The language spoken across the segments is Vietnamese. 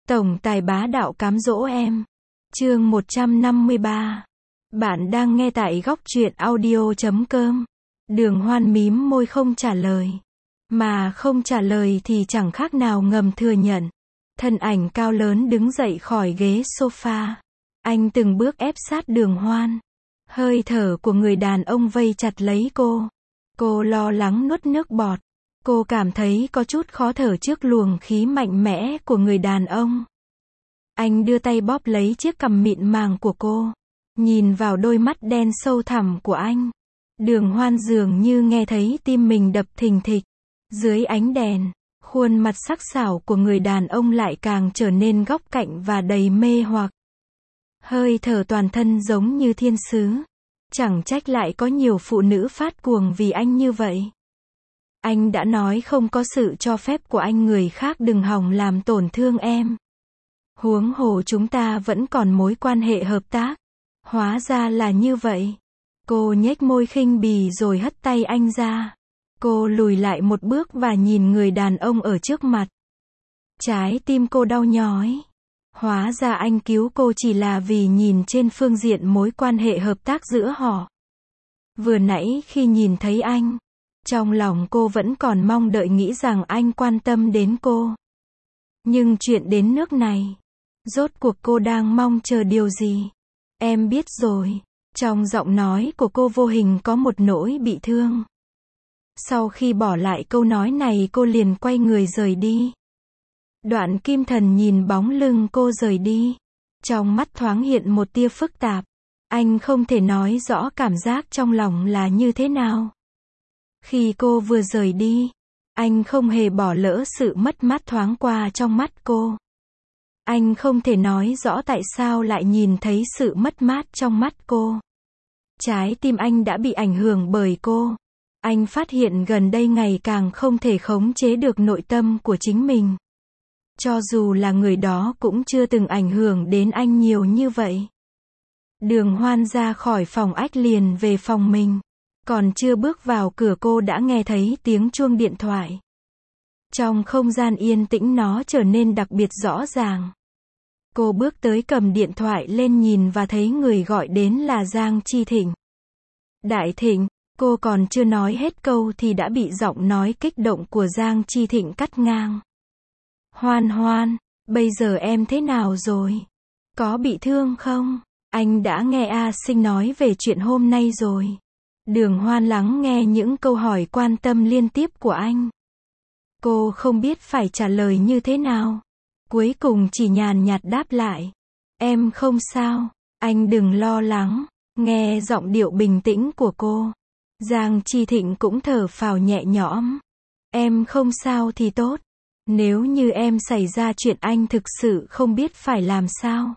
Tổng tài bá đạo cám dỗ em. Chương 153. Bạn đang nghe tại góc truyện audio.com. Đường Hoan mím môi không trả lời. Mà không trả lời thì chẳng khác nào ngầm thừa nhận. Thân ảnh cao lớn đứng dậy khỏi ghế sofa. Anh từng bước ép sát Đường Hoan. Hơi thở của người đàn ông vây chặt lấy cô. Cô lo lắng nuốt nước bọt. Cô cảm thấy có chút khó thở trước luồng khí mạnh mẽ của người đàn ông. Anh đưa tay bóp lấy chiếc cằm mịn màng của cô. Nhìn vào đôi mắt đen sâu thẳm của anh. Đường Hoan dường như nghe thấy tim mình đập thình thịch. Dưới ánh đèn, khuôn mặt sắc sảo của người đàn ông lại càng trở nên góc cạnh và đầy mê hoặc. Hơi thở toàn thân giống như thiên sứ. Chẳng trách lại có nhiều phụ nữ phát cuồng vì anh như vậy. Anh đã nói không có sự cho phép của anh người khác đừng hòng làm tổn thương em. Huống hồ chúng ta vẫn còn mối quan hệ hợp tác. Hóa ra là như vậy. Cô nhếch môi khinh bỉ rồi hất tay anh ra. Cô lùi lại một bước và nhìn người đàn ông ở trước mặt. Trái tim cô đau nhói. Hóa ra anh cứu cô chỉ là vì nhìn trên phương diện mối quan hệ hợp tác giữa họ. Vừa nãy khi nhìn thấy anh, trong lòng cô vẫn còn mong đợi nghĩ rằng anh quan tâm đến cô. Nhưng chuyện đến nước này, rốt cuộc cô đang mong chờ điều gì? Em biết rồi. Trong giọng nói của cô vô hình có một nỗi bị thương. Sau khi bỏ lại câu nói này cô liền quay người rời đi. Đoạn Kim Thần nhìn bóng lưng cô rời đi. Trong mắt thoáng hiện một tia phức tạp. Anh không thể nói rõ cảm giác trong lòng là như thế nào. Khi cô vừa rời đi, anh không hề bỏ lỡ sự mất mát thoáng qua trong mắt cô. Anh không thể nói rõ tại sao lại nhìn thấy sự mất mát trong mắt cô. Trái tim anh đã bị ảnh hưởng bởi cô. Anh phát hiện gần đây ngày càng không thể khống chế được nội tâm của chính mình. Cho dù là người đó cũng chưa từng ảnh hưởng đến anh nhiều như vậy. Đường Hoan ra khỏi phòng ách liền về phòng mình. Còn chưa bước vào cửa cô đã nghe thấy tiếng chuông điện thoại. Trong không gian yên tĩnh nó trở nên đặc biệt rõ ràng. Cô bước tới cầm điện thoại lên nhìn và thấy người gọi đến là Giang Chi Thịnh. Đại Thịnh, cô còn chưa nói hết câu thì đã bị giọng nói kích động của Giang Chi Thịnh cắt ngang. Hoan Hoan, bây giờ em thế nào rồi? Có bị thương không? Anh đã nghe A Sinh nói về chuyện hôm nay rồi. Đường Hoan lắng nghe những câu hỏi quan tâm liên tiếp của anh. Cô không biết phải trả lời như thế nào. Cuối cùng chỉ nhàn nhạt đáp lại. Em không sao, anh đừng lo lắng. Nghe giọng điệu bình tĩnh của cô, Giang Chi Thịnh cũng thở phào nhẹ nhõm. Em không sao thì tốt. Nếu như em xảy ra chuyện anh thực sự không biết phải làm sao.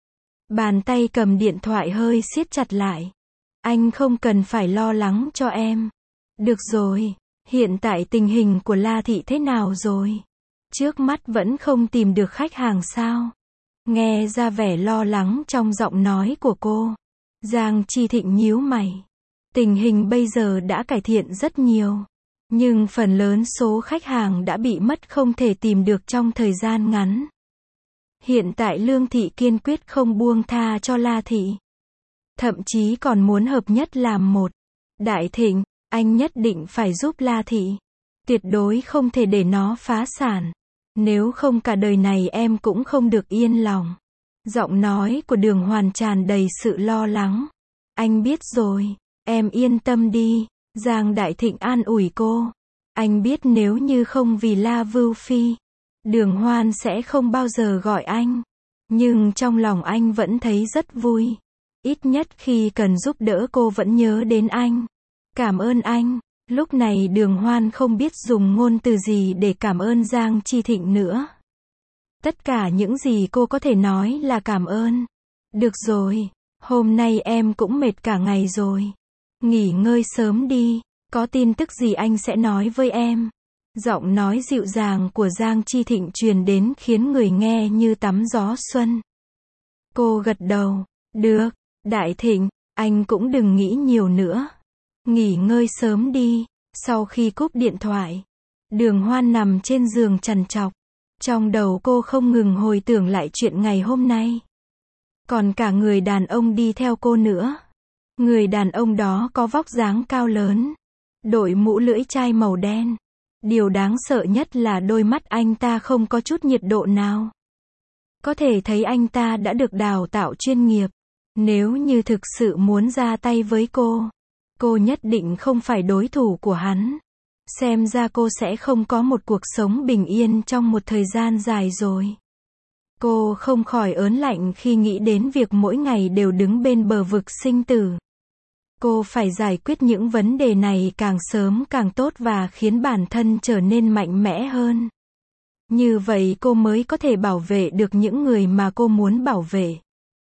Bàn tay cầm điện thoại hơi siết chặt lại. Anh không cần phải lo lắng cho em. Được rồi, hiện tại tình hình của La Thị thế nào rồi? Trước mắt vẫn không tìm được khách hàng sao? Nghe ra vẻ lo lắng trong giọng nói của cô. Giang Chi Thịnh nhíu mày. Tình hình bây giờ đã cải thiện rất nhiều. Nhưng phần lớn số khách hàng đã bị mất không thể tìm được trong thời gian ngắn. Hiện tại Lương Thị kiên quyết không buông tha cho La Thị. Thậm chí còn muốn hợp nhất làm một. Đại Thịnh, anh nhất định phải giúp La Thị. Tuyệt đối không thể để nó phá sản. Nếu không cả đời này em cũng không được yên lòng. Giọng nói của Đường Hoan tràn đầy sự lo lắng. Anh biết rồi, em yên tâm đi. Giang Đại Thịnh an ủi cô. Anh biết nếu như không vì La Vưu Phi, Đường Hoan sẽ không bao giờ gọi anh. Nhưng trong lòng anh vẫn thấy rất vui. Ít nhất khi cần giúp đỡ cô vẫn nhớ đến anh. Cảm ơn anh. Lúc này Đường Hoan không biết dùng ngôn từ gì để cảm ơn Giang Chi Thịnh nữa. Tất cả những gì cô có thể nói là cảm ơn. Được rồi, hôm nay em cũng mệt cả ngày rồi. Nghỉ ngơi sớm đi, có tin tức gì anh sẽ nói với em. Giọng nói dịu dàng của Giang Chi Thịnh truyền đến khiến người nghe như tắm gió xuân. Cô gật đầu. Được, Đại Thịnh, anh cũng đừng nghĩ nhiều nữa. Nghỉ ngơi sớm đi. Sau khi cúp điện thoại, Đường Hoan nằm trên giường trằn trọc. Trong đầu cô không ngừng hồi tưởng lại chuyện ngày hôm nay. Còn cả người đàn ông đi theo cô nữa. Người đàn ông đó có vóc dáng cao lớn, đội mũ lưỡi chai màu đen. Điều đáng sợ nhất là đôi mắt anh ta không có chút nhiệt độ nào. Có thể thấy anh ta đã được đào tạo chuyên nghiệp. Nếu như thực sự muốn ra tay với cô nhất định không phải đối thủ của hắn. Xem ra cô sẽ không có một cuộc sống bình yên trong một thời gian dài rồi. Cô không khỏi ớn lạnh khi nghĩ đến việc mỗi ngày đều đứng bên bờ vực sinh tử. Cô phải giải quyết những vấn đề này càng sớm càng tốt và khiến bản thân trở nên mạnh mẽ hơn. Như vậy cô mới có thể bảo vệ được những người mà cô muốn bảo vệ.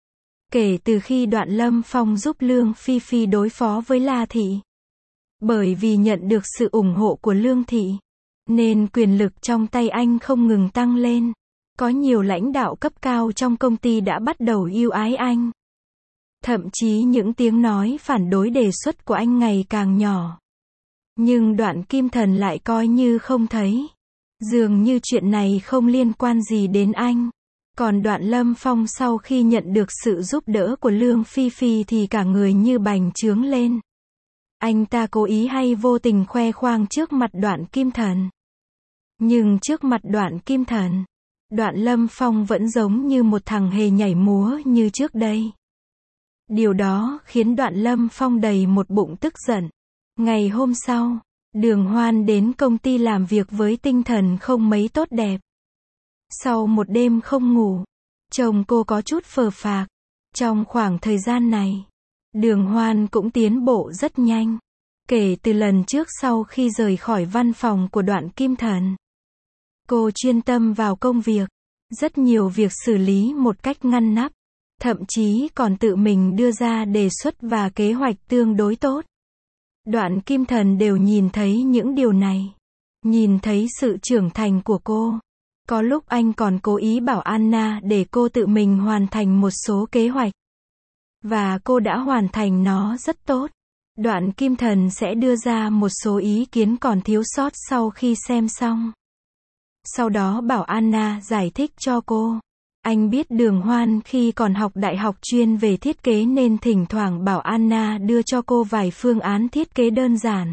Kể từ khi Đoạn Lâm Phong giúp Lương Phi Phi đối phó với La Thị. Bởi vì nhận được sự ủng hộ của Lương Thị, nên quyền lực trong tay anh không ngừng tăng lên. Có nhiều lãnh đạo cấp cao trong công ty đã bắt đầu yêu ái anh. Thậm chí những tiếng nói phản đối đề xuất của anh ngày càng nhỏ. Nhưng Đoạn Kim Thần lại coi như không thấy. Dường như chuyện này không liên quan gì đến anh. Còn Đoạn Lâm Phong sau khi nhận được sự giúp đỡ của Lương Phi Phi thì cả người như bành trướng lên. Anh ta cố ý hay vô tình khoe khoang trước mặt Đoạn Kim Thần. Nhưng trước mặt Đoạn Kim Thần, Đoạn Lâm Phong vẫn giống như một thằng hề nhảy múa như trước đây. Điều đó khiến Đoạn Lâm Phong đầy một bụng tức giận. Ngày hôm sau, Đường Hoan đến công ty làm việc với tinh thần không mấy tốt đẹp. Sau một đêm không ngủ, chồng cô có chút phờ phạc. Trong khoảng thời gian này, Đường Hoan cũng tiến bộ rất nhanh. Kể từ lần trước sau khi rời khỏi văn phòng của Đoạn Kim Thần, cô chuyên tâm vào công việc. Rất nhiều việc xử lý một cách ngăn nắp. Thậm chí còn tự mình đưa ra đề xuất và kế hoạch tương đối tốt. Đoạn Kim Thần đều nhìn thấy những điều này. Nhìn thấy sự trưởng thành của cô. Có lúc anh còn cố ý bảo Anna để cô tự mình hoàn thành một số kế hoạch. Và cô đã hoàn thành nó rất tốt. Đoạn Kim Thần sẽ đưa ra một số ý kiến còn thiếu sót sau khi xem xong. Sau đó bảo Anna giải thích cho cô. Anh biết Đường Hoan khi còn học đại học chuyên về thiết kế nên thỉnh thoảng bảo Anna đưa cho cô vài phương án thiết kế đơn giản.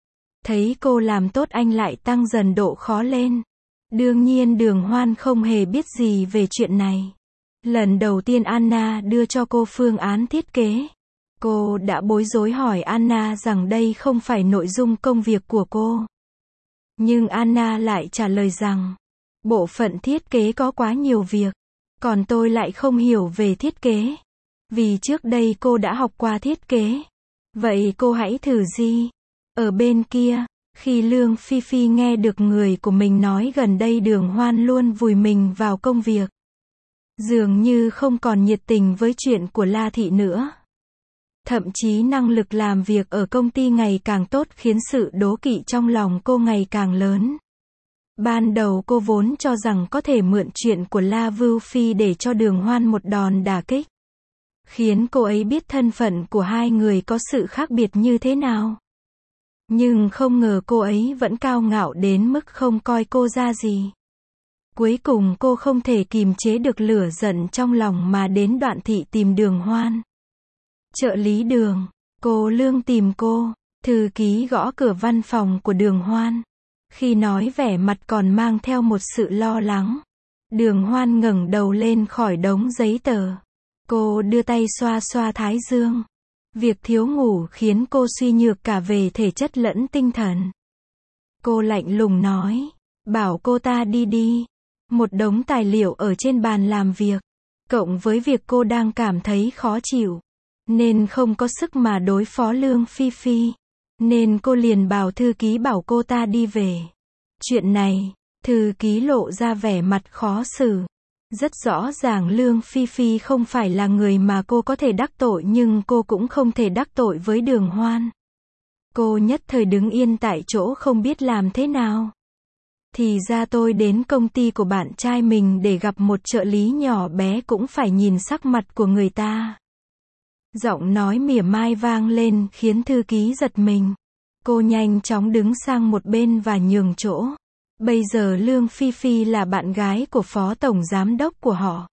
Thấy cô làm tốt anh lại tăng dần độ khó lên. Đương nhiên Đường Hoan không hề biết gì về chuyện này. Lần đầu tiên Anna đưa cho cô phương án thiết kế, cô đã bối rối hỏi Anna rằng đây không phải nội dung công việc của cô. Nhưng Anna lại trả lời rằng, bộ phận thiết kế có quá nhiều việc, còn tôi lại không hiểu về thiết kế. Vì trước đây cô đã học qua thiết kế. Vậy cô hãy thử đi. Ở bên kia, khi Lương Phi Phi nghe được người của mình nói gần đây Đường Hoan luôn vùi mình vào công việc. Dường như không còn nhiệt tình với chuyện của La Thị nữa. Thậm chí năng lực làm việc ở công ty ngày càng tốt khiến sự đố kỵ trong lòng cô ngày càng lớn. Ban đầu cô vốn cho rằng có thể mượn chuyện của La Vưu Phi để cho Đường Hoan một đòn đả kích. Khiến cô ấy biết thân phận của hai người có sự khác biệt như thế nào. Nhưng không ngờ cô ấy vẫn cao ngạo đến mức không coi cô ra gì. Cuối cùng cô không thể kìm chế được lửa giận trong lòng mà đến Đoạn Thị tìm Đường Hoan. Trợ lý Đường, cô Lương tìm cô. Thư ký gõ cửa văn phòng của Đường Hoan. Khi nói vẻ mặt còn mang theo một sự lo lắng. Đường Hoan ngẩng đầu lên khỏi đống giấy tờ. Cô đưa tay xoa xoa thái dương. Việc thiếu ngủ khiến cô suy nhược cả về thể chất lẫn tinh thần. Cô lạnh lùng nói, bảo cô ta đi đi. Một đống tài liệu ở trên bàn làm việc. Cộng với việc cô đang cảm thấy khó chịu. Nên không có sức mà đối phó Lương Phi Phi. Nên cô liền bảo thư ký bảo cô ta đi về. Chuyện này, thư ký lộ ra vẻ mặt khó xử. Rất rõ ràng Lương Phi Phi không phải là người mà cô có thể đắc tội nhưng cô cũng không thể đắc tội với Đường Hoan. Cô nhất thời đứng yên tại chỗ không biết làm thế nào. Thì ra tôi đến công ty của bạn trai mình để gặp một trợ lý nhỏ bé cũng phải nhìn sắc mặt của người ta. Giọng nói mỉa mai vang lên khiến thư ký giật mình. Cô nhanh chóng đứng sang một bên và nhường chỗ. Bây giờ Lương Phi Phi là bạn gái của phó tổng giám đốc của họ.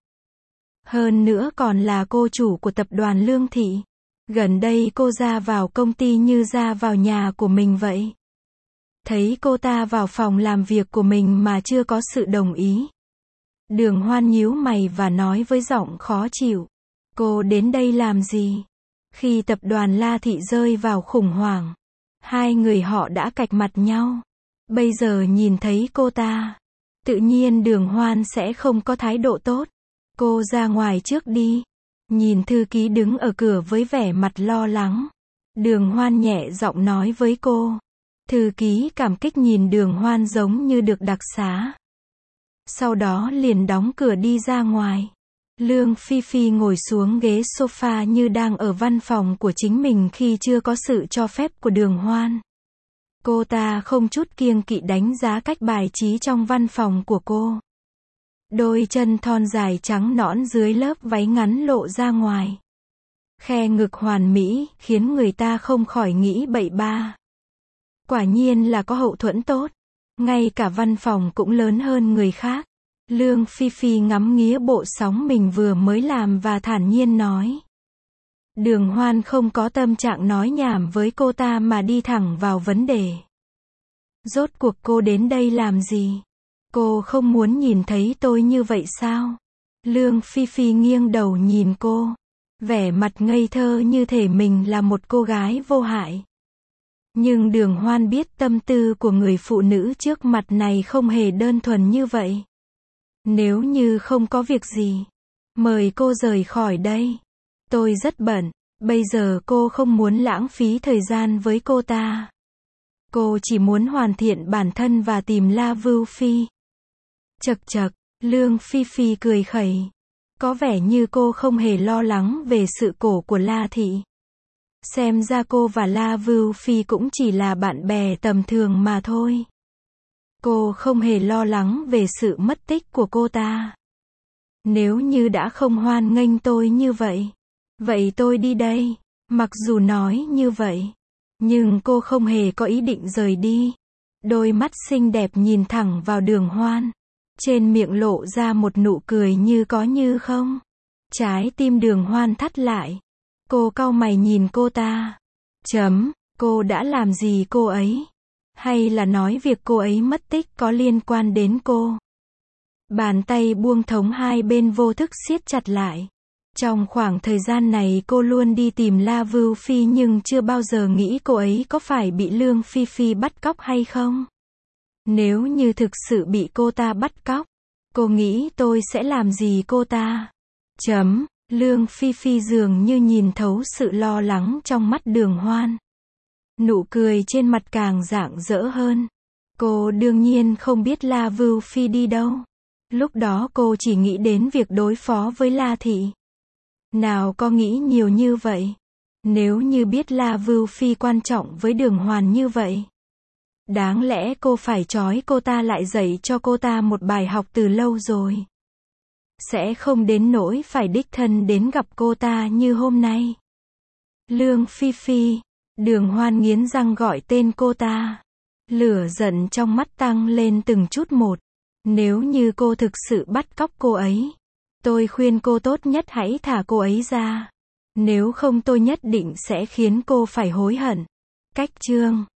Hơn nữa còn là cô chủ của tập đoàn Lương Thị. Gần đây cô ra vào công ty như ra vào nhà của mình vậy. Thấy cô ta vào phòng làm việc của mình mà chưa có sự đồng ý. Đường Hoan nhíu mày và nói với giọng khó chịu. Cô đến đây làm gì? Khi tập đoàn La Thị rơi vào khủng hoảng, hai người họ đã cạch mặt nhau. Bây giờ nhìn thấy cô ta, tự nhiên Đường Hoan sẽ không có thái độ tốt. Cô ra ngoài trước đi. Nhìn thư ký đứng ở cửa với vẻ mặt lo lắng. Đường Hoan nhẹ giọng nói với cô. Thư ký cảm kích nhìn Đường Hoan giống như được đặc xá. Sau đó liền đóng cửa đi ra ngoài. Lương Phi Phi ngồi xuống ghế sofa như đang ở văn phòng của chính mình khi chưa có sự cho phép của Đường Hoan. Cô ta không chút kiêng kỵ đánh giá cách bài trí trong văn phòng của cô. Đôi chân thon dài trắng nõn dưới lớp váy ngắn lộ ra ngoài. Khe ngực hoàn mỹ, khiến người ta không khỏi nghĩ bậy ba. Quả nhiên là có hậu thuẫn tốt. Ngay cả văn phòng cũng lớn hơn người khác. Lương Phi Phi ngắm nghía bộ sóng mình vừa mới làm và thản nhiên nói. Đường Hoan không có tâm trạng nói nhảm với cô ta mà đi thẳng vào vấn đề. Rốt cuộc cô đến đây làm gì? Cô không muốn nhìn thấy tôi như vậy sao? Lương Phi Phi nghiêng đầu nhìn cô. Vẻ mặt ngây thơ như thể mình là một cô gái vô hại. Nhưng Đường Hoan biết tâm tư của người phụ nữ trước mặt này không hề đơn thuần như vậy. Nếu như không có việc gì, mời cô rời khỏi đây. Tôi rất bận, bây giờ cô không muốn lãng phí thời gian với cô ta. Cô chỉ muốn hoàn thiện bản thân và tìm La Vưu Phi. Chậc chậc, Lương Phi Phi cười khẩy. Có vẻ như cô không hề lo lắng về sự cổ của La Thị. Xem ra cô và La Vưu Phi cũng chỉ là bạn bè tầm thường mà thôi. Cô không hề lo lắng về sự mất tích của cô ta. Nếu như đã không hoan nghênh tôi như vậy, vậy tôi đi đây. Mặc dù nói như vậy, nhưng cô không hề có ý định rời đi. Đôi mắt xinh đẹp nhìn thẳng vào Đường Hoan. Trên miệng lộ ra một nụ cười như có như không. Trái tim Đường Hoan thắt lại. Cô cau mày nhìn cô ta. Cô đã làm gì cô ấy? Hay là nói việc cô ấy mất tích có liên quan đến cô? Bàn tay buông thống hai bên vô thức siết chặt lại. Trong khoảng thời gian này cô luôn đi tìm La Vưu Phi nhưng chưa bao giờ nghĩ cô ấy có phải bị Lương Phi Phi bắt cóc hay không. Nếu như thực sự bị cô ta bắt cóc, cô nghĩ tôi sẽ làm gì cô ta? Lương Phi Phi dường như nhìn thấu sự lo lắng trong mắt Đường Hoan. Nụ cười trên mặt càng rạng rỡ hơn. Cô đương nhiên không biết La Vưu Phi đi đâu. Lúc đó cô chỉ nghĩ đến việc đối phó với La Thị. Nào có nghĩ nhiều như vậy. Nếu như biết La Vưu Phi quan trọng với Đường Hoan như vậy, đáng lẽ cô phải trói cô ta lại dạy cho cô ta một bài học từ lâu rồi. Sẽ không đến nỗi phải đích thân đến gặp cô ta như hôm nay. Lương Phi Phi. Đường Hoan nghiến răng gọi tên cô ta. Lửa giận trong mắt tăng lên từng chút một. Nếu như cô thực sự bắt cóc cô ấy, tôi khuyên cô tốt nhất hãy thả cô ấy ra. Nếu không tôi nhất định sẽ khiến cô phải hối hận. Cách chương